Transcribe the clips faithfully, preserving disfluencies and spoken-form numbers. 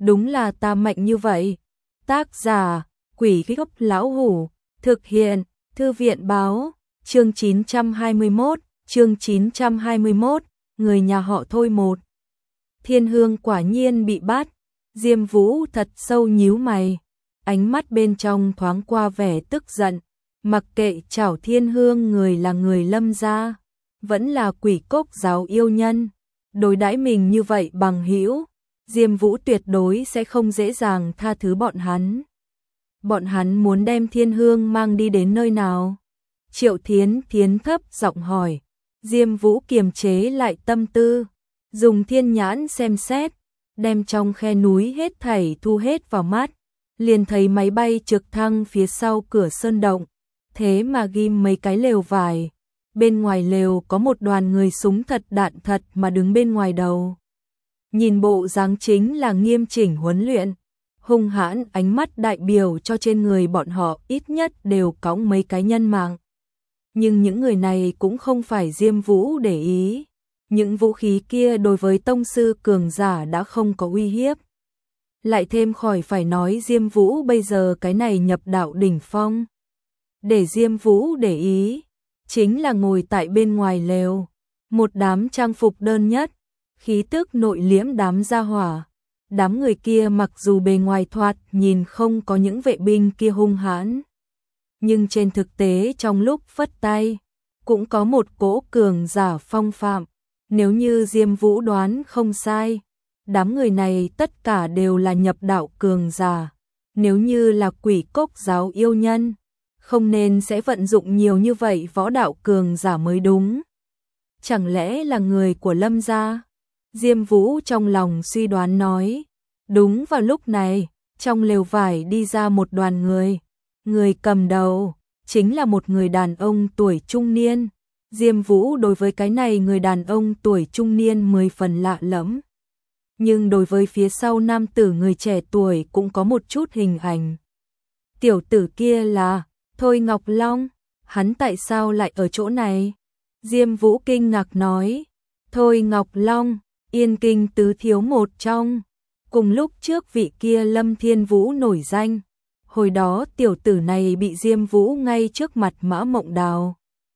đúng là ta mạnh như vậy. Tác giả, Quỷ Gốc Lão Hủ, thực hiện, Thư viện Báo, chương chín trăm hai mươi mốt, chương chín trăm hai mươi mốt, người nhà họ Thôi một. Thiên Hương quả nhiên bị bắt, Diêm Vũ thật sâu nhíu mày, ánh mắt bên trong thoáng qua vẻ tức giận, mặc kệ Trảo Thiên Hương người là người Lâm gia, vẫn là Quỷ Cốc giáo yêu nhân, đối đãi mình như vậy bằng hữu, Diêm Vũ tuyệt đối sẽ không dễ dàng tha thứ bọn hắn. Bọn hắn muốn đem Thiên Hương mang đi đến nơi nào? Triệu Thiến Thiến thấp giọng hỏi. Diêm Vũ kiềm chế lại tâm tư, dùng thiên nhãn xem xét, đem trong khe núi hết thảy thu hết vào mắt, liền thấy máy bay trực thăng phía sau cửa sơn động, thế mà ghim mấy cái lều vải. Bên ngoài lều có một đoàn người súng thật đạn thật mà đứng bên ngoài đầu. Nhìn bộ dáng chính là nghiêm chỉnh huấn luyện, hung hãn, ánh mắt đại biểu cho trên người bọn họ ít nhất đều cõng mấy cái nhân mạng. Nhưng những người này cũng không phải Diêm Vũ để ý, những vũ khí kia đối với tông sư cường giả đã không có uy hiếp. Lại thêm khỏi phải nói Diêm Vũ bây giờ cái này nhập đạo đỉnh phong. Để Diêm Vũ để ý, chính là ngồi tại bên ngoài lều, một đám trang phục đơn nhất, khí tức nội liễm đám gia hỏa. Đám người kia mặc dù bề ngoài thoạt nhìn không có những vệ binh kia hung hãn, nhưng trên thực tế trong lúc phất tay, cũng có một cỗ cường giả phong phạm. Nếu như Diêm Vũ đoán không sai, đám người này tất cả đều là nhập đạo cường giả. Nếu như là Quỷ Cốc giáo yêu nhân, không nên sẽ vận dụng nhiều như vậy võ đạo cường giả mới đúng. Chẳng lẽ là người của Lâm gia? Diêm Vũ trong lòng suy đoán nói. Đúng vào lúc này, trong lều vải đi ra một đoàn người. Người cầm đầu chính là một người đàn ông tuổi trung niên. Diêm Vũ đối với cái này người đàn ông tuổi trung niên mười phần lạ lẫm. Nhưng đối với phía sau nam tử người trẻ tuổi cũng có một chút hình ảnh. Tiểu tử kia là Thôi Ngọc Long, hắn tại sao lại ở chỗ này? Diêm Vũ kinh ngạc nói. Thôi Ngọc Long, Yên Kinh tứ thiếu một trong. Cùng lúc trước vị kia Lâm Thiên Vũ nổi danh. Hồi đó tiểu tử này bị Diêm Vũ ngay trước mặt Mã Mộng Đào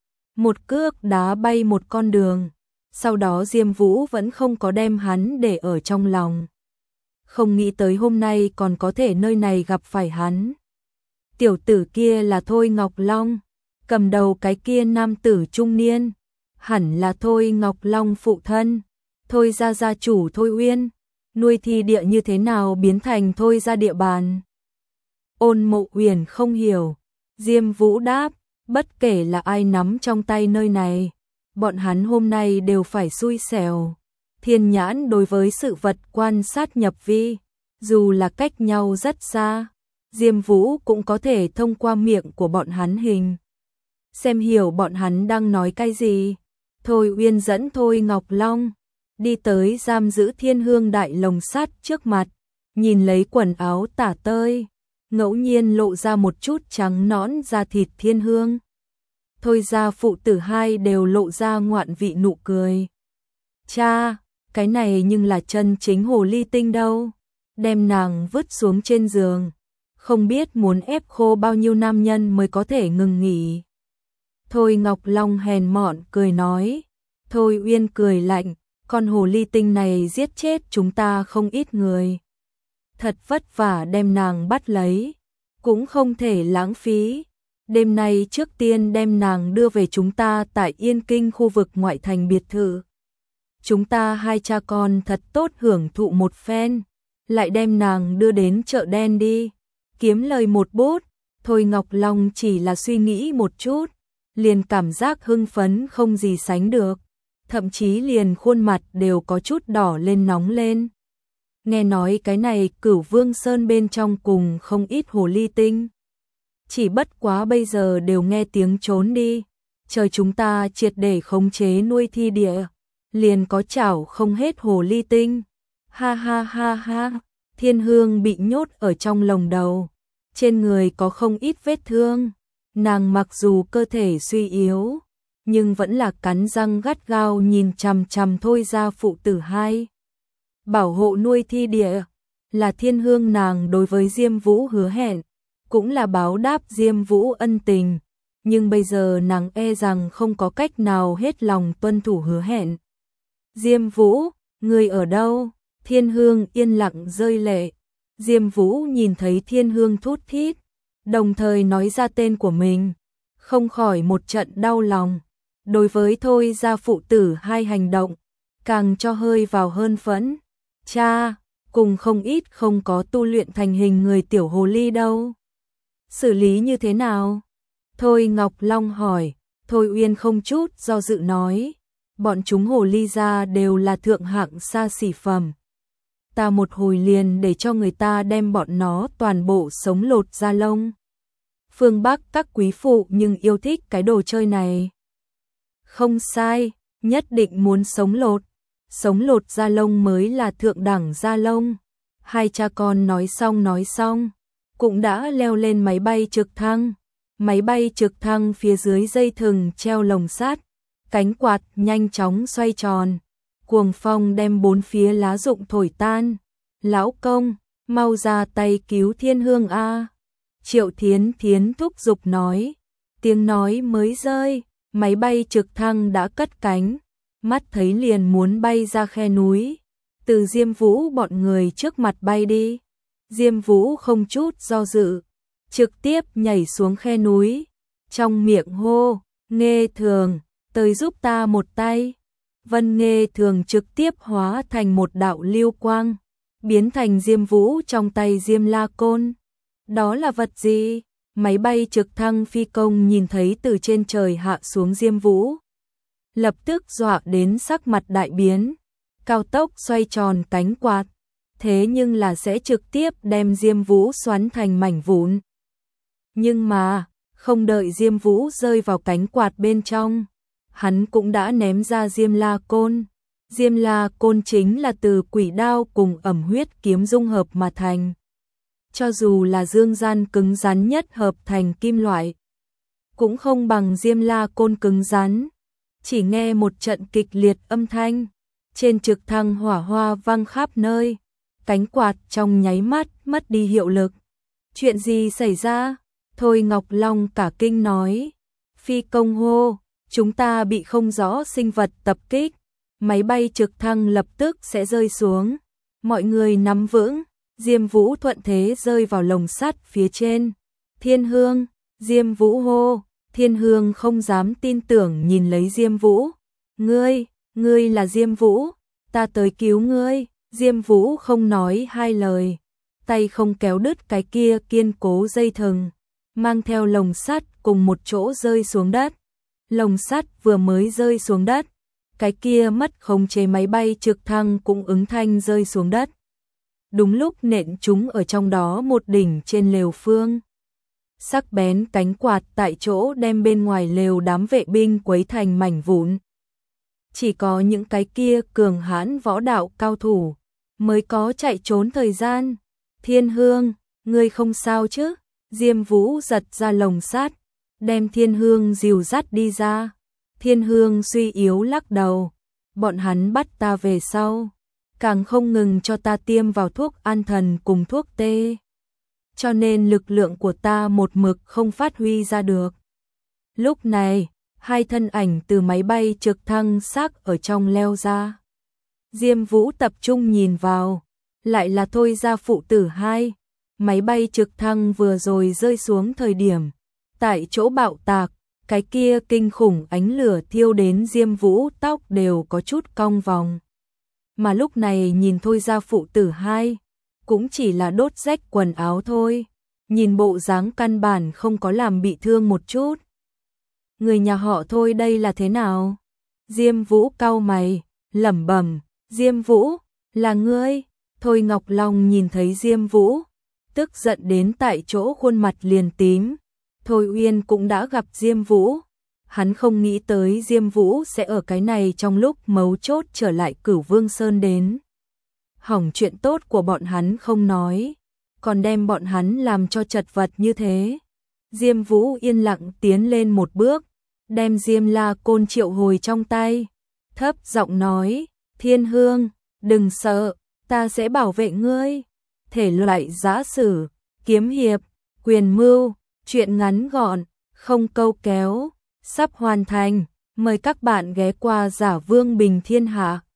một cước đá bay một con đường. Sau đó Diêm Vũ vẫn không có đem hắn để ở trong lòng. Không nghĩ tới hôm nay còn có thể nơi này gặp phải hắn. Tiểu tử kia là Thôi Ngọc Long, cầm đầu cái kia nam tử trung niên, hẳn là Thôi Ngọc Long phụ thân, Thôi gia gia chủ Thôi Uyên. Nuôi thi địa như thế nào biến thành Thôi gia địa bàn? Ôn Mộ Uyển không hiểu. Diêm Vũ đáp, bất kể là ai nắm trong tay nơi này, bọn hắn hôm nay đều phải xui xẻo. Thiên nhãn đối với sự vật quan sát nhập vi, dù là cách nhau rất xa, Diêm Vũ cũng có thể thông qua miệng của bọn hắn hình xem hiểu bọn hắn đang nói cái gì. Thôi Uyên dẫn Thôi Ngọc Long đi tới giam giữ Thiên Hương đại lồng sắt trước mặt, nhìn lấy quần áo tả tơi, ngẫu nhiên lộ ra một chút trắng nõn da thịt Thiên Hương. Thôi ra phụ tử hai đều lộ ra ngoạn vị nụ cười. Cha, cái này nhưng là chân chính hồ ly tinh đâu. Đem nàng vứt xuống trên giường, không biết muốn ép khô bao nhiêu nam nhân mới có thể ngừng nghỉ. Thôi Ngọc Long hèn mọn cười nói. Thôi Uyên cười lạnh, con hồ ly tinh này giết chết chúng ta không ít người. Thật vất vả đem nàng bắt lấy, cũng không thể lãng phí. Đêm nay trước tiên đem nàng đưa về chúng ta tại Yên Kinh khu vực ngoại thành biệt thự. Chúng ta hai cha con thật tốt hưởng thụ một phen, lại đem nàng đưa đến chợ đen đi, kiếm lời một bút. Thôi Ngọc Long chỉ là suy nghĩ một chút, liền cảm giác hưng phấn không gì sánh được, thậm chí liền khuôn mặt đều có chút đỏ lên nóng lên. Nghe nói cái này Cửu Vương Sơn bên trong cùng không ít hồ ly tinh. Chỉ bất quá bây giờ đều nghe tiếng trốn đi, chờ chúng ta triệt để khống chế nuôi thi địa, liền có chảo không hết hồ ly tinh. Ha ha ha ha, Thiên Hương bị nhốt ở trong lồng đầu, trên người có không ít vết thương, nàng mặc dù cơ thể suy yếu, nhưng vẫn là cắn răng gắt gao nhìn chằm chằm Thôi gia phụ tử hai. Bảo hộ nuôi thi địa, là Thiên Hương nàng đối với Diêm Vũ hứa hẹn, cũng là báo đáp Diêm Vũ ân tình, nhưng bây giờ nàng e rằng không có cách nào hết lòng tuân thủ hứa hẹn. Diêm Vũ, ngươi ở đâu? Thiên Hương yên lặng rơi lệ. Diêm Vũ nhìn thấy Thiên Hương thút thít, đồng thời nói ra tên của mình, không khỏi một trận đau lòng. Đối với Thôi gia phụ tử hai hành động, càng cho hơi vào hơn phẫn. Cha, cùng không ít không có tu luyện thành hình người tiểu hồ ly đâu. Xử lý như thế nào? Thôi Ngọc Long hỏi. Thôi Uyên không chút do dự nói, bọn chúng hồ ly gia đều là thượng hạng xa xỉ phẩm. Ta một hồi liền để cho người ta đem bọn nó toàn bộ sống lột da lông. Phương Bắc các quý phụ nhưng yêu thích cái đồ chơi này. Không sai, nhất định muốn sống lột. Sống lột da lông mới là thượng đẳng da lông. Hai cha con nói xong nói xong, cũng đã leo lên máy bay trực thăng. Máy bay trực thăng phía dưới dây thừng treo lồng sắt, cánh quạt nhanh chóng xoay tròn. Cuồng phong đem bốn phía lá rụng thổi tan. Lão công, mau ra tay cứu Thiên Hương a. Triệu Thiến Thiến thúc giục nói. Tiếng nói mới rơi, máy bay trực thăng đã cất cánh, mắt thấy liền muốn bay ra khe núi, từ Diêm Vũ bọn người trước mặt bay đi. Diêm Vũ không chút do dự, trực tiếp nhảy xuống khe núi, trong miệng hô, Nghê Thường, tới giúp ta một tay. Vân Nghê Thường trực tiếp hóa thành một đạo lưu quang, biến thành Diêm Vũ trong tay Diêm La Côn. Đó là vật gì? Máy bay trực thăng phi công nhìn thấy từ trên trời hạ xuống Diêm Vũ, lập tức dọa đến sắc mặt đại biến, cao tốc xoay tròn cánh quạt, thế nhưng là sẽ trực tiếp đem Diêm Vũ xoắn thành mảnh vụn. Nhưng mà, không đợi Diêm Vũ rơi vào cánh quạt bên trong, hắn cũng đã ném ra Diêm La Côn. Diêm La Côn chính là từ quỷ đao cùng ẩm huyết kiếm dung hợp mà thành. Cho dù là dương gian cứng rắn nhất hợp thành kim loại, cũng không bằng Diêm La Côn cứng rắn. Chỉ nghe một trận kịch liệt âm thanh, trên trực thăng hỏa hoa văng khắp nơi, cánh quạt trong nháy mắt mất đi hiệu lực. Chuyện gì xảy ra? Thôi Ngọc Long cả kinh nói. Phi công hô, chúng ta bị không rõ sinh vật tập kích, máy bay trực thăng lập tức sẽ rơi xuống. Mọi người nắm vững. Diêm Vũ thuận thế rơi vào lồng sắt phía trên. Thiên Hương, Diêm Vũ hô. Thiên Hương không dám tin tưởng nhìn lấy Diêm Vũ. Ngươi, ngươi là Diêm Vũ, ta tới cứu ngươi. Diêm Vũ không nói hai lời, tay không kéo đứt cái kia kiên cố dây thừng, mang theo lồng sắt cùng một chỗ rơi xuống đất. Lồng sắt vừa mới rơi xuống đất, cái kia mất khống chế máy bay trực thăng cũng ứng thanh rơi xuống đất. Đúng lúc nện chúng ở trong đó một đỉnh trên lều phương. Sắc bén cánh quạt tại chỗ đem bên ngoài lều đám vệ binh quấy thành mảnh vụn. Chỉ có những cái kia cường hãn võ đạo cao thủ mới có chạy trốn thời gian. Thiên Hương, ngươi không sao chứ? Diêm Vũ giật ra lồng sắt, đem Thiên Hương dìu dắt đi ra. Thiên Hương suy yếu lắc đầu. Bọn hắn bắt ta về sau, càng không ngừng cho ta tiêm vào thuốc an thần cùng thuốc tê. Cho nên lực lượng của ta một mực không phát huy ra được. Lúc này, hai thân ảnh từ máy bay trực thăng xác ở trong leo ra. Diêm Vũ tập trung nhìn vào, lại là Thôi gia phụ tử hai. Máy bay trực thăng vừa rồi rơi xuống thời điểm, tại chỗ bạo tạc, cái kia kinh khủng ánh lửa thiêu đến Diêm Vũ tóc đều có chút cong vòng. Mà lúc này nhìn Thôi gia phụ tử hai, cũng chỉ là đốt rách quần áo thôi, nhìn bộ dáng căn bản không có làm bị thương một chút. Người nhà họ Thôi đây là thế nào? Diêm Vũ cau mày, lẩm bẩm, Diêm Vũ, là ngươi? Thôi Ngọc Long nhìn thấy Diêm Vũ, tức giận đến tại chỗ khuôn mặt liền tím. Thôi Uyên cũng đã gặp Diêm Vũ, hắn không nghĩ tới Diêm Vũ sẽ ở cái này trong lúc mấu chốt trở lại Cửu Vương Sơn đến. Hỏng chuyện tốt của bọn hắn không nói, còn đem bọn hắn làm cho chật vật như thế. Diêm Vũ yên lặng tiến lên một bước, đem Diêm La Côn triệu hồi trong tay, thấp giọng nói, Thiên Hương, đừng sợ, ta sẽ bảo vệ ngươi. thể loại giã sử, kiếm hiệp, quyền mưu, truyện ngắn gọn, không câu kéo, sắp hoàn thành. Mời các bạn ghé qua Giả Vương Bình Thiên Hạ.